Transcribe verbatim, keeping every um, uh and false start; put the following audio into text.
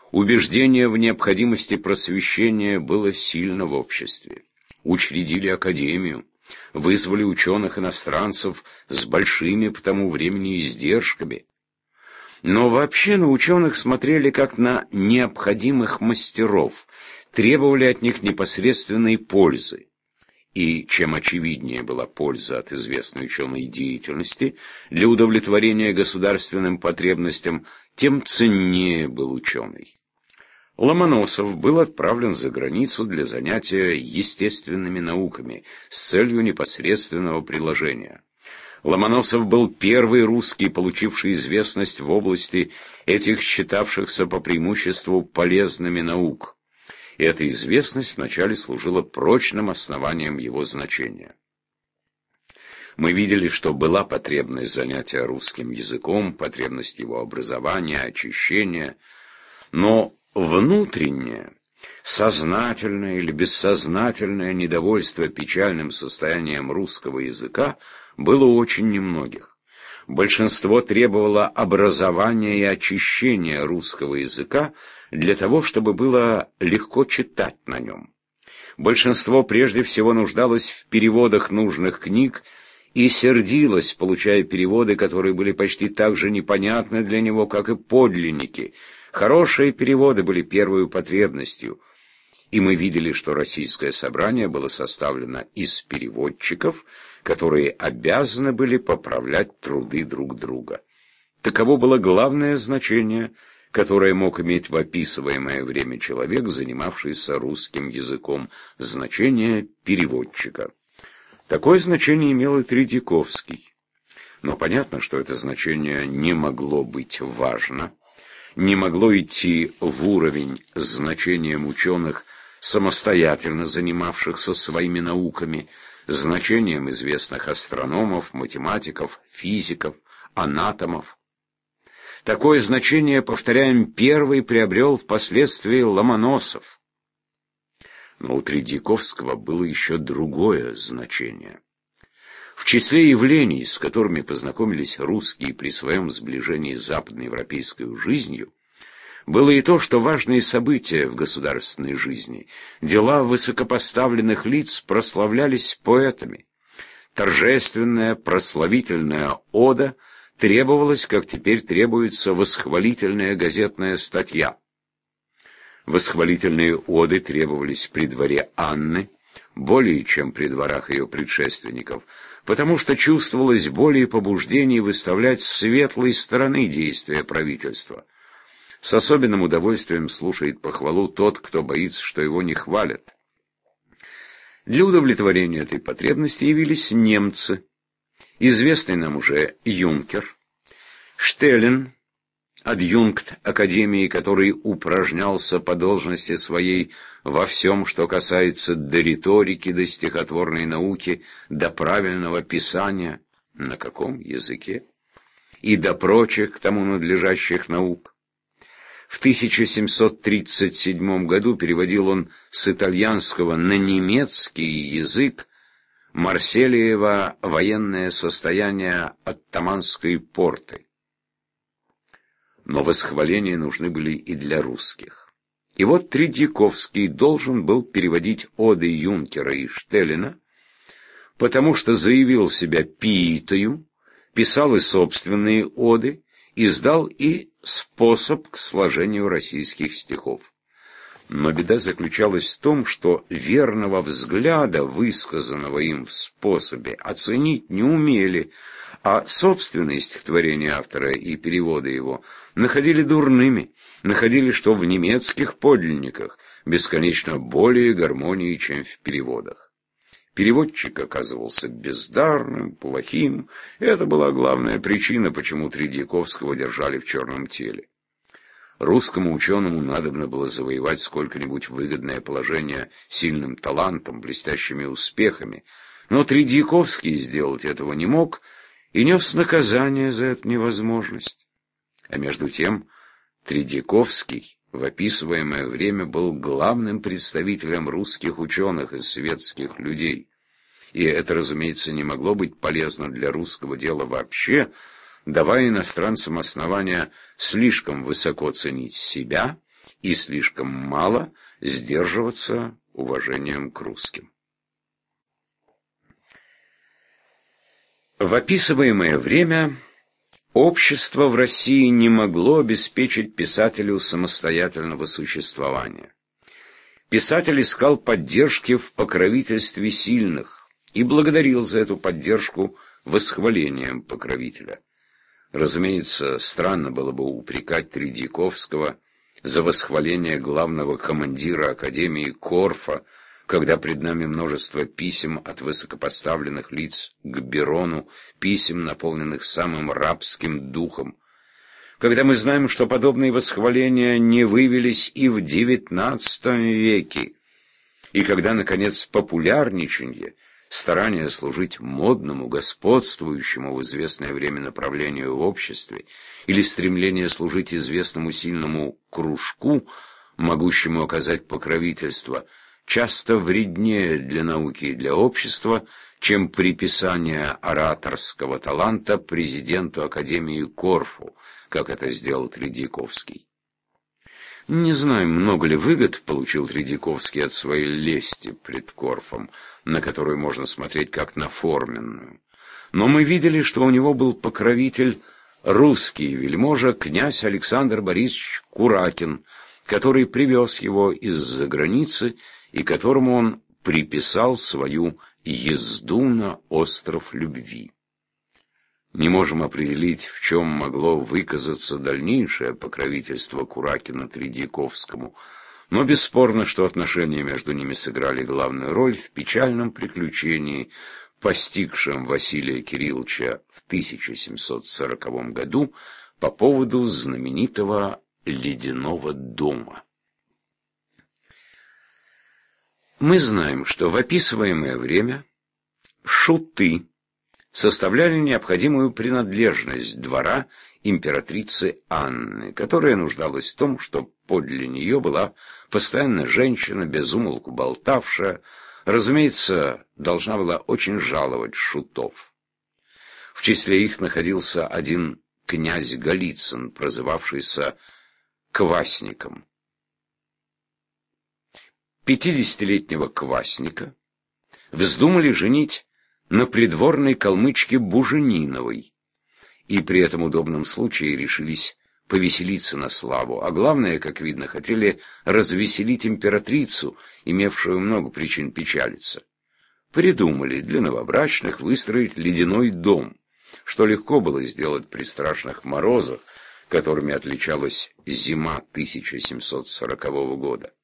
Убеждение в необходимости просвещения было сильно в обществе. Учредили академию, вызвали ученых-иностранцев с большими по тому времени издержками. Но вообще на ученых смотрели как на необходимых мастеров, требовали от них непосредственной пользы. И чем очевиднее была польза от известной ученой деятельности для удовлетворения государственным потребностям, тем ценнее был ученый. Ломоносов был отправлен за границу для занятия естественными науками с целью непосредственного приложения. Ломоносов был первый русский, получивший известность в области этих считавшихся по преимуществу полезными наук. И эта известность вначале служила прочным основанием его значения. Мы видели, что была потребность занятия русским языком, потребность его образования, очищения, но внутреннее, сознательное или бессознательное недовольство печальным состоянием русского языка было очень немногих. Большинство требовало образования и очищения русского языка для того, чтобы было легко читать на нем. Большинство прежде всего нуждалось в переводах нужных книг и сердилось, получая переводы, которые были почти так же непонятны для него, как и подлинники. Хорошие переводы были первой потребностью, и мы видели, что российское собрание было составлено из переводчиков, которые обязаны были поправлять труды друг друга. Таково было главное значение, которое мог иметь в описываемое время человек, занимавшийся русским языком, значение переводчика. Такое значение имел и Тредьяковский. Но понятно, что это значение не могло быть важно, не могло идти в уровень с значением ученых, самостоятельно занимавшихся своими науками, значением известных астрономов, математиков, физиков, анатомов. Такое значение, повторяем, первый приобрел впоследствии Ломоносов. Но у Тредьяковского было еще другое значение. В числе явлений, с которыми познакомились русские при своем сближении с западноевропейской жизнью, было и то, что важные события в государственной жизни, дела высокопоставленных лиц прославлялись поэтами. Торжественная, прославительная ода требовалась, как теперь требуется восхвалительная газетная статья. Восхвалительные оды требовались при дворе Анны, более чем при дворах ее предшественников, потому что чувствовалось более побуждений выставлять с светлой стороны действия правительства. С особенным удовольствием слушает похвалу тот, кто боится, что его не хвалят. Для удовлетворения этой потребности явились немцы, известный нам уже юнкер, Штеллен, адъюнкт Академии, который упражнялся по должности своей во всем, что касается до риторики, до стихотворной науки, до правильного писания, на каком языке, и до прочих к тому надлежащих наук. В тысяча семьсот тридцать седьмом году переводил он с итальянского на немецкий язык Марсельева «Военное состояние оттаманской порты». Но восхваления нужны были и для русских. И вот Тредьяковский должен был переводить оды Юнкера и Штеллена, потому что заявил себя пиитою, писал и собственные оды, издал и способ к сложению российских стихов. Но беда заключалась в том, что верного взгляда, высказанного им в способе, оценить не умели, а собственные стихотворения автора и переводы его находили дурными, находили, что в немецких подлинниках бесконечно более гармонии, чем в переводах. Переводчик оказывался бездарным, плохим, и это была главная причина, почему Тредьяковского держали в черном теле. Русскому ученому надобно было завоевать сколько-нибудь выгодное положение сильным талантом, блестящими успехами, но Тредьяковский сделать этого не мог и нес наказание за эту невозможность. А между тем Тредьяковский в описываемое время был главным представителем русских ученых и светских людей. И это, разумеется, не могло быть полезно для русского дела вообще, давая иностранцам основания слишком высоко ценить себя и слишком мало сдерживаться уважением к русским. В описываемое время общество в России не могло обеспечить писателю самостоятельного существования. Писатель искал поддержки в покровительстве сильных и благодарил за эту поддержку восхвалением покровителя. Разумеется, странно было бы упрекать Тредьяковского за восхваление главного командира Академии Корфа, когда пред нами множество писем от высокопоставленных лиц к Берону, писем, наполненных самым рабским духом, когда мы знаем, что подобные восхваления не вывелись и в девятнадцатом веке, и когда, наконец, популярничанье, старание служить модному, господствующему в известное время направлению в обществе, или стремление служить известному сильному кружку, могущему оказать покровительство, часто вреднее для науки и для общества, чем приписание ораторского таланта президенту Академии Корфу, как это сделал Тредьяковский. Не знаю, много ли выгод получил Тредьяковский от своей лести пред Корфом, на которую можно смотреть как на форменную. Но мы видели, что у него был покровитель русский вельможа князь Александр Борисович Куракин, который привез его из-за границы и которому он приписал свою езду на остров любви. Не можем определить, в чем могло выказаться дальнейшее покровительство Куракина Тредьяковскому, но бесспорно, что отношения между ними сыграли главную роль в печальном приключении, постигшем Василия Кирилловича в тысяча семьсот сороковом году по поводу знаменитого «Ледяного дома». Мы знаем, что в описываемое время шуты составляли необходимую принадлежность двора императрицы Анны, которая нуждалась в том, что подле нее была постоянно женщина, без умолку болтавшая, разумеется, должна была очень жаловать шутов. В числе их находился один князь Голицын, прозывавшийся Квасником. Пятидесятилетнего Квасника вздумали женить на придворной калмычке Бужениновой, и при этом удобном случае решились повеселиться на славу, а главное, как видно, хотели развеселить императрицу, имевшую много причин печалиться. Придумали для новобрачных выстроить ледяной дом, что легко было сделать при страшных морозах, которыми отличалась зима тысяча семьсот сорокового года.